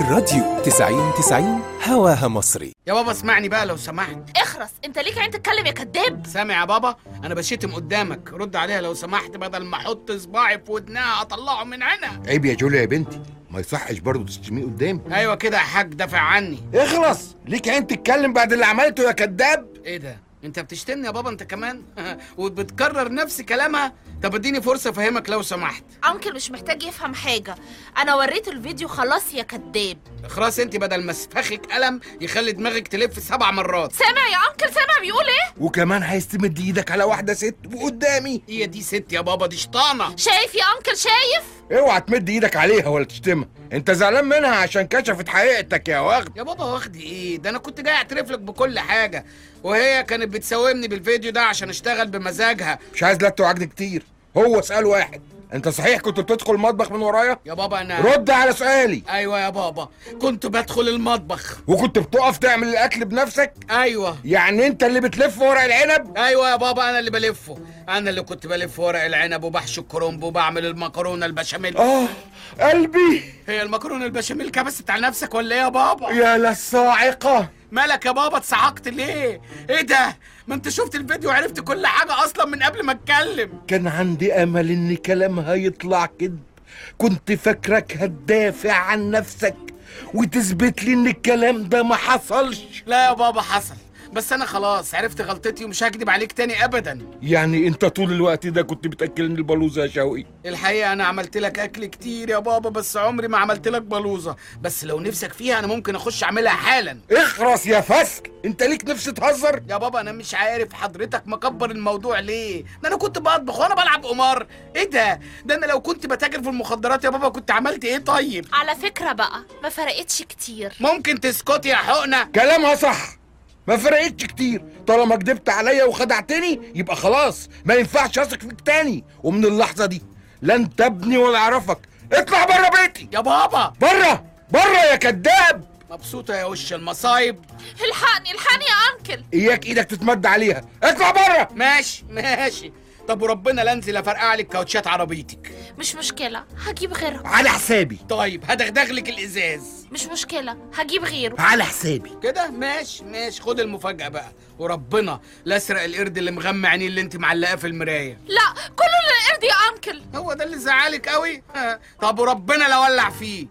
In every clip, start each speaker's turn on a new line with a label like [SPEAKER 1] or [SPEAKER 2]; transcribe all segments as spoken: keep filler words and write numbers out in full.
[SPEAKER 1] الراديو تسعين تسعين هواها مصري.
[SPEAKER 2] يا بابا اسمعني بقى لو سمحت.
[SPEAKER 3] اخرس، انت ليك عين تتكلم يا كداب.
[SPEAKER 2] سامع يا بابا؟ انا بشتم قدامك، رد عليها لو سمحت بدل ما احط صباعي في ودنها اطلعه من عينها.
[SPEAKER 4] عيب يا جوليا يا بنتي، ما يصحش برضه تشتميه قدامي.
[SPEAKER 2] ايوه كده يا حاج، دافع عني.
[SPEAKER 4] اخلص، ليك عين تتكلم بعد اللي عملته يا كداب.
[SPEAKER 2] ايه ده؟ انت بتشتمني يا بابا انت كمان؟ وبتكرر نفس كلامها. طب اديني فرصه افهمك لو سمحت.
[SPEAKER 3] انكل مش محتاج يفهم حاجه، انا وريته الفيديو خلاص يا كداب.
[SPEAKER 2] اخرس انت، بدل ما اسفخك قلم يخلي دماغك تلف سبع مرات.
[SPEAKER 3] سامع يا انكل؟ سامع بيقول ايه؟
[SPEAKER 4] وكمان عايز تمد ايدك على واحده ست وقدامي؟
[SPEAKER 2] هي دي ست يا بابا؟ دي شطانه.
[SPEAKER 3] شايف يا انكل؟ شايف؟
[SPEAKER 4] اوعى تمد ايدك عليها ولا تشتمها، انت زعلان منها عشان كشفت حقيقتك يا واخد.
[SPEAKER 2] يا بابا واخدي ايه؟ ده انا كنت جاي اعترف لك بكل حاجه، وهي كانت بتساومني بالفيديو ده عشان اشتغل بمزاجها.
[SPEAKER 4] مش عايز لا توعجني كتير، هو سؤال واحد، انت صحيح كنت بتدخل المطبخ من ورايا؟
[SPEAKER 2] يا بابا انا
[SPEAKER 4] رد على سؤالي.
[SPEAKER 2] ايوه يا بابا، كنت بدخل المطبخ.
[SPEAKER 4] وكنت بتقف تعمل الاكل بنفسك؟
[SPEAKER 2] ايوه.
[SPEAKER 4] يعني انت اللي بتلف ورق العنب؟
[SPEAKER 2] ايوه يا بابا، انا اللي بلفه، انا اللي كنت بلف ورق العنب وبحشي الكرنب وبعمل المكرونه البشاميل.
[SPEAKER 4] اه قلبي.
[SPEAKER 2] هي المكرونه البشاميل كبست على نفسك ولا ايه يا بابا؟
[SPEAKER 4] يا للصاعقه.
[SPEAKER 2] مالك يا بابا اتسعقت ليه؟ ايه ده؟ ما انت شفت الفيديو وعرفت كل حاجه اصلا من قبل ما اتكلم.
[SPEAKER 4] كان عندي امل ان كلامها يطلع كذب، كنت فاكرك هتدافع عن نفسك وتثبت لي ان الكلام ده ما حصلش.
[SPEAKER 2] لا يا بابا حصل، بس انا خلاص عرفت غلطتي ومش هكدب عليك تاني ابدا.
[SPEAKER 4] يعني انت طول الوقت ده كنت بتاكلني البلوزه يا شوقي؟
[SPEAKER 2] الحقيقه انا عملت لك اكل كتير يا بابا، بس عمري ما عملت لك بلوزه، بس لو نفسك فيها انا ممكن اخش اعملها حالا.
[SPEAKER 4] اخرس يا فسل، انت ليك نفس تهزر؟
[SPEAKER 2] يا بابا انا مش عارف حضرتك مكبر الموضوع ليه؟ ده انا كنت بطبخ وانا بلعب قمار. ايه ده؟ ده انا لو كنت بتاجر في المخدرات يا بابا كنت عملت ايه طيب؟
[SPEAKER 3] على فكره بقى ما فرقتش كتير.
[SPEAKER 2] ممكن تسكتي يا حقنه؟
[SPEAKER 4] كلامها صح، ما فرقتش كتير، طالما كدبت عليا وخدعتني يبقى خلاص ما ينفعش اثق فيك تاني، ومن اللحظه دي لا انت ابني ولا اعرفك. اطلع بره بيتي
[SPEAKER 2] يا بابا.
[SPEAKER 4] بره بره يا كداب.
[SPEAKER 2] مبسوطه يا وش المصايب؟
[SPEAKER 3] الحقني الحقني يا انكل.
[SPEAKER 4] اياك ايدك تتمد عليها، اطلع بره.
[SPEAKER 2] ماشي ماشي. طب وربنا لا انزل افرقع لك كاوتشات عربيتك.
[SPEAKER 3] مش مشكله، هجيب غيره.
[SPEAKER 4] على حسابي.
[SPEAKER 2] طيب هدغدغ لك الازاز.
[SPEAKER 3] مش مشكله، هجيب غيره.
[SPEAKER 4] على حسابي.
[SPEAKER 2] كده ماشي ماشي. خد المفاجاه بقى، وربنا لا اسرق القرد اللي مغمى عينيه اللي انت معلقاه في المرايه.
[SPEAKER 3] لا كله للقرد يا انكل.
[SPEAKER 2] هو ده اللي زعلك قوي؟ طب وربنا لا ولع فيه.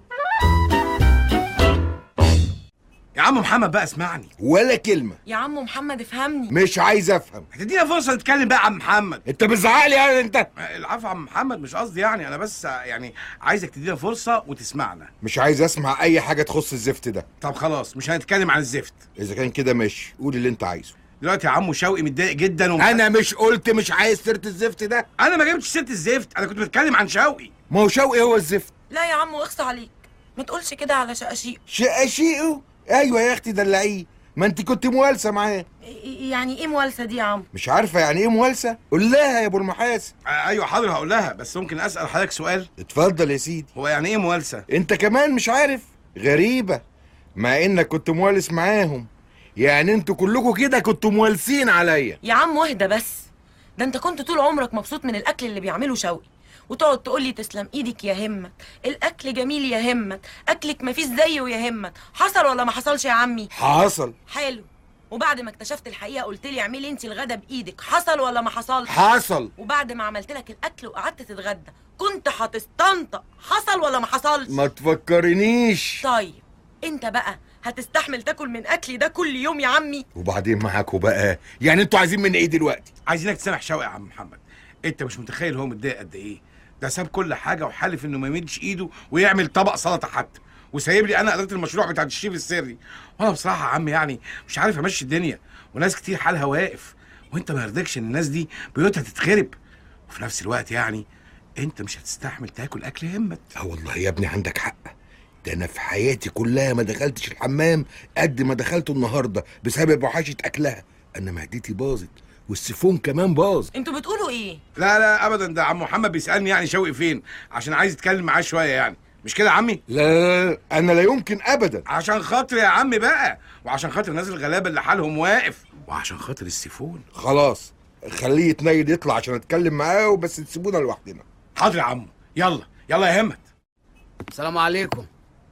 [SPEAKER 5] يا عم محمد بقى اسمعني.
[SPEAKER 4] ولا كلمة.
[SPEAKER 6] يا عم محمد افهمني.
[SPEAKER 4] مش عايز افهم.
[SPEAKER 5] هتدينا فرصة نتكلم بقى يا عم محمد.
[SPEAKER 4] انت بتزعقلي يعني انت؟
[SPEAKER 5] العفو يا عم محمد، مش قصدي يعني، انا بس يعني عايزك تدينا فرصة وتسمعنا.
[SPEAKER 4] مش عايز اسمع اي حاجة تخص الزفت ده.
[SPEAKER 5] طب خلاص مش هنتكلم عن الزفت.
[SPEAKER 4] اذا كان كده ماشي، قول اللي انت عايزه.
[SPEAKER 5] دلوقتي يا عم شوقي متضايق جدا وم...
[SPEAKER 4] انا مش قلت مش عايز سيرة الزفت ده؟
[SPEAKER 5] انا ما جبتش سيرة الزفت، انا كنت بتكلم عن شوقي.
[SPEAKER 4] ما هو شوقي هو الزفت.
[SPEAKER 6] لا يا عم واخص عليك، ما تقولش كده على شقاشيق.
[SPEAKER 4] شقاشيقه؟ ايوه يا اختي دلعيه، ما انت كنت موالسه معاه.
[SPEAKER 6] يعني ايه موالسه دي يا عم؟
[SPEAKER 4] مش عارفه يعني ايه موالسه؟ قول لها يا ابو المحاسن.
[SPEAKER 5] آه ايوه حاضر هقول لها، بس ممكن اسال حضرتك سؤال؟
[SPEAKER 4] اتفضل يا سيدي.
[SPEAKER 5] هو يعني ايه موالسه؟
[SPEAKER 4] انت كمان مش عارف؟ غريبه، مع انك كنت موالس معاهم، يعني انتوا كلكم كده كنتوا موالسين عليا.
[SPEAKER 6] يا عم واهدى بس، ده انت كنت طول عمرك مبسوط من الاكل اللي بيعمله شوقي، وتقعد تقول لي تسلم ايدك يا همت، الاكل جميل يا همت، اكلك مفيش زيه يا همت. حصل ولا ما حصلش يا عمي؟
[SPEAKER 4] حصل.
[SPEAKER 6] حلو. وبعد ما اكتشفت الحقيقه قلت لي اعملي انت الغدا بايدك، حصل ولا ما حصلش؟
[SPEAKER 4] حصل.
[SPEAKER 6] وبعد ما عملت لك الاكل وقعدت تتغدى كنت هتستنطق، حصل ولا ما حصلش؟
[SPEAKER 4] ما تفكرنيش.
[SPEAKER 6] طيب انت بقى هتستحمل تاكل من اكلي ده كل يوم يا عمي؟
[SPEAKER 4] وبعدين معاكوا بقى، يعني انتوا عايزين مني ايه دلوقتي؟
[SPEAKER 5] عايزينك تسامح شوقي يا عم محمد، انت مش متخيل هو متضايق قد ايه. ده ساب كل حاجه وحالف انه ما يمدش ايده ويعمل طبق سلطه حتى، وسايب لي انا اداره المشروع بتاع الشيف السري. وانا بصراحه يا عم يعني مش عارف امشي الدنيا، وناس كتير حالها واقف، وانت ما يرضيكش ان الناس دي بيوتها تتخرب، وفي نفس الوقت يعني انت مش هتستحمل تاكل اكل همت.
[SPEAKER 4] اه والله يا ابني عندك حق، ده انا في حياتي كلها ما دخلتش الحمام قد ما دخلته النهارده بسبب وحشه اكلها. انا معدتي باظت والسيفون كمان باظ.
[SPEAKER 6] انتوا بتقولوا ايه؟
[SPEAKER 5] لا لا ابدا، ده عم محمد بيسالني يعني شوقي فين، عشان عايز يتكلم معاه شويه يعني، مش كده يا عمي؟
[SPEAKER 4] لا انا لا يمكن ابدا.
[SPEAKER 5] عشان خاطر يا عمي بقى، وعشان خاطر الناس الغلابه اللي حالهم واقف، وعشان خاطر السيفون.
[SPEAKER 4] خلاص خليه يتنيل يطلع عشان اتكلم معاه، وبس تسيبونا لوحدنا.
[SPEAKER 5] حاضر يا عمو، يلا يلا يا همت.
[SPEAKER 2] السلام عليكم.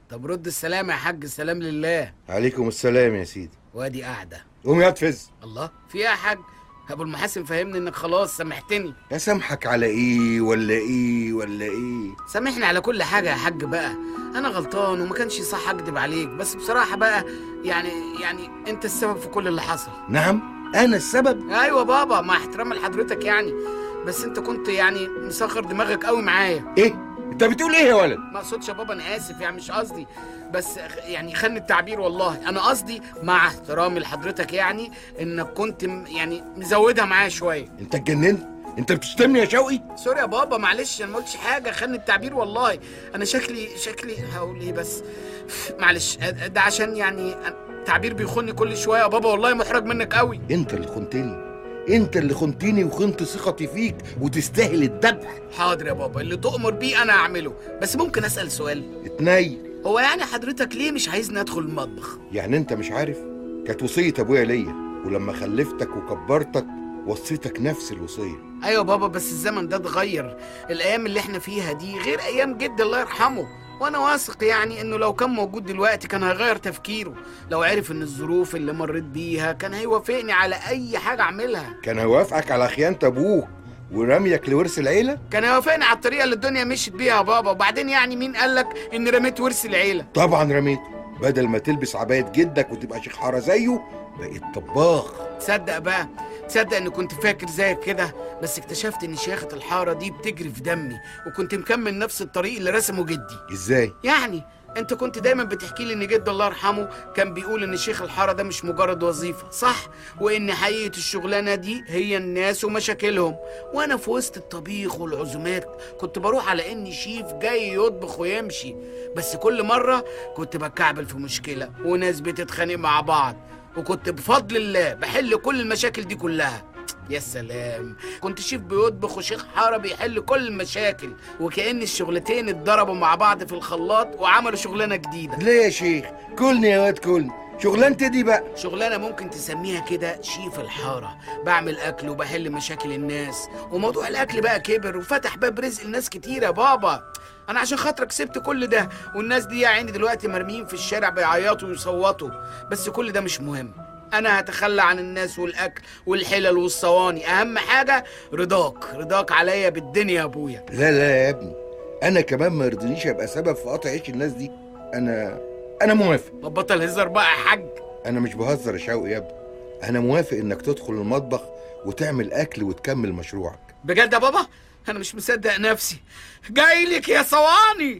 [SPEAKER 2] طب رد السلام يا حاج. السلام لله.
[SPEAKER 4] عليكم السلام يا سيدي.
[SPEAKER 2] وادي قاعده.
[SPEAKER 4] قوم يا تفز.
[SPEAKER 2] الله، في ايه يا حاج؟ ابو المحاسن فهمني انك خلاص سامحتني.
[SPEAKER 4] يا سامحك على ايه ولا ايه ولا ايه؟
[SPEAKER 2] سامحني على كل حاجه يا حاج بقى. انا غلطان وما كانش صح اكدب عليك، بس بصراحه بقى يعني يعني انت السبب في كل اللي حصل.
[SPEAKER 4] نعم انا السبب؟
[SPEAKER 2] ايوه بابا، مع احترام لحضرتك يعني، بس انت كنت يعني مسخر دماغك قوي معايا.
[SPEAKER 4] ايه انت بتقول ايه يا ولد؟
[SPEAKER 2] ما اقصدش يا بابا، انا اسف يعني، مش قصدي، بس يعني خلني التعبير والله. انا قصدي مع احترامي لحضرتك يعني انك كنت يعني مزودها معايا شويه.
[SPEAKER 4] انت اتجننت؟ انت بتشتمني يا شوقي؟
[SPEAKER 2] سوري يا بابا، معلش انا ما قلتش حاجه، خلني التعبير والله. انا شكلي شكلي هقول ايه بس، معلش ده عشان يعني التعبير بيخوني كل شويه يا بابا، والله محرج منك قوي.
[SPEAKER 4] انت اللي خنتني، انت اللي خنتني وخنت ثقتي فيك وتستاهل الذبح.
[SPEAKER 2] حاضر يا بابا، اللي تؤمر بيه انا هعمله، بس ممكن اسال سؤال؟
[SPEAKER 4] اتنيل.
[SPEAKER 2] هو يعني حضرتك ليه مش عايزني ادخل المطبخ؟
[SPEAKER 4] يعني انت مش عارف؟ كانت وصيه ابويا ليا، ولما خلفتك وكبرتك وصيتك نفس الوصيه.
[SPEAKER 2] ايوه بابا، بس الزمن ده اتغير، الايام اللي احنا فيها دي غير ايام جدي الله يرحمه، وانا واثق يعني انه لو كان موجود دلوقتي كان هيغير تفكيره، لو عرف ان الظروف اللي مريت بيها كان هيوافقني على اي حاجه اعملها.
[SPEAKER 4] كان هيوافقك على خيانه ابوك ورميك لورث العيله؟
[SPEAKER 2] كان هيوافقني على الطريقه اللي الدنيا مشيت بيها يا بابا. وبعدين يعني مين قالك ان رميت ورث العيله؟
[SPEAKER 4] طبعا رميته، بدل ما تلبس عبايه جدك وتبقى شيخ حاره زيه بقيت طباخ.
[SPEAKER 2] تصدق بقى، تصدق اني كنت فاكر زيك كده، بس اكتشفت ان شيخة الحاره دي بتجري في دمي، وكنت مكمل نفس الطريق اللي رسمه جدي.
[SPEAKER 4] ازاي؟
[SPEAKER 2] يعني انت كنت دايما بتحكي لي ان جد الله يرحمه كان بيقول ان شيخ الحاره ده مش مجرد وظيفه، صح؟ وان حقيقه الشغلانه دي هي الناس ومشاكلهم. وانا في وسط الطبيخ والعزومات كنت بروح على اني شيف جاي يطبخ ويمشي، بس كل مره كنت بتكعبل في مشكله وناس بتتخانق مع بعض، وكنت بفضل الله بحل كل المشاكل دي كلها. يا سلام، كنت شيف بيطبخ وشيخ حاره بيحل كل المشاكل، وكأن الشغلتين اتضربوا مع بعض في الخلاط وعملوا شغلانه جديده.
[SPEAKER 4] ليه يا شيخ؟ كلني يا واد كلني. شغلانتي دي بقى
[SPEAKER 2] شغلانه ممكن تسميها كده شيف الحاره، بعمل اكل وبحل مشاكل الناس، وموضوع الاكل بقى كبر وفتح باب رزق لناس كتير يا بابا. انا عشان خاطرك سبت كل ده، والناس دي يا عيني دلوقتي مرميين في الشارع بيعيطوا ويصوتوا، بس كل ده مش مهم. انا هتخلى عن الناس والاكل والحلل والصواني، اهم حاجه رضاك، رضاك عليا بالدنيا يا ابويا.
[SPEAKER 4] لا لا يا ابني، انا كمان ما يرضينيش ابقى سبب في قطع عيش الناس دي. انا انا موافق.
[SPEAKER 2] طب بطل هزار بقى يا حاج.
[SPEAKER 4] انا مش بهزر يا شوقي يا ابني، انا موافق انك تدخل المطبخ وتعمل اكل وتكمل مشروعك.
[SPEAKER 2] بجد يا بابا؟ انا مش مصدق نفسي. جاي لك يا صواني.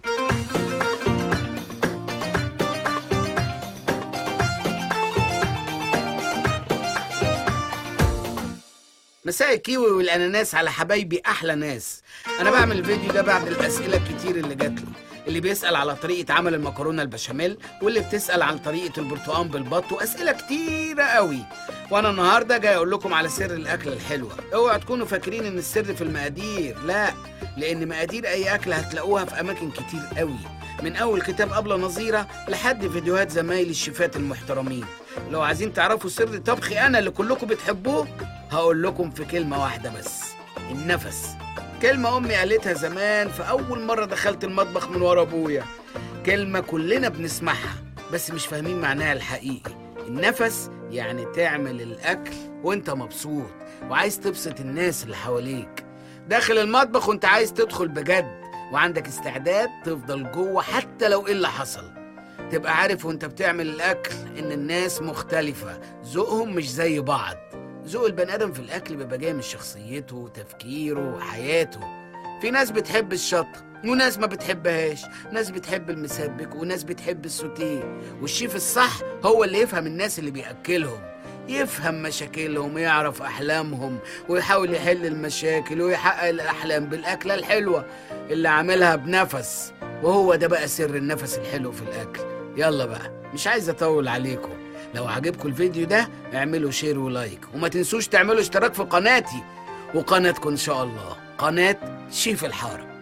[SPEAKER 2] مساء الكيوي والاناناس على حبايبي احلى ناس. انا بعمل الفيديو ده بعد الاسئله الكتير اللي جات لي، اللي بيسال على طريقه عمل المكرونه البشاميل، واللي بتسال عن طريقه البرتقال بالبط، واسئله كتيره قوي. وانا النهارده جاي اقول لكم على سر الاكله الحلوه. اوعوا تكونوا فاكرين ان السر في المقادير، لا، لان مقادير اي اكله هتلاقوها في اماكن كتير قوي، من اول كتاب ابله نظيره لحد فيديوهات زمايلي الشيفات المحترمين. لو عايزين تعرفوا سر طبخي انا اللي كلكم بتحبوه، هقول لكم في كلمه واحده بس: النفس. كلمه امي قالتها زمان في اول مره دخلت المطبخ من ورا ابويا، كلمه كلنا بنسمعها بس مش فاهمين معناها الحقيقي. النفس يعني تعمل الاكل وانت مبسوط وعايز تبسط الناس اللي حواليك، داخل المطبخ وانت عايز تدخل بجد وعندك استعداد تفضل جوه حتى لو ايه اللي حصل. تبقى عارف وانت بتعمل الاكل ان الناس مختلفه، ذوقهم مش زي بعض. ذوق البني ادم في الاكل بيبقى جاي من شخصيته وتفكيره وحياته. في ناس بتحب الشطه وناس ما بتحبهاش، ناس بتحب المسبك وناس بتحب السوتيه. والشيف الصح هو اللي يفهم الناس اللي بياكلهم، يفهم مشاكلهم ويعرف احلامهم ويحاول يحل المشاكل ويحقق الاحلام بالاكله الحلوه اللي عاملها بنفس. وهو ده بقى سر النفس الحلو في الاكل. يلا بقى، مش عايز اطول عليكم، لو عجبكم الفيديو ده اعملوا شير ولايك، وما تنسوش تعملوا اشتراك في قناتي وقناتكم ان شاء الله، قناه شيف الحاره.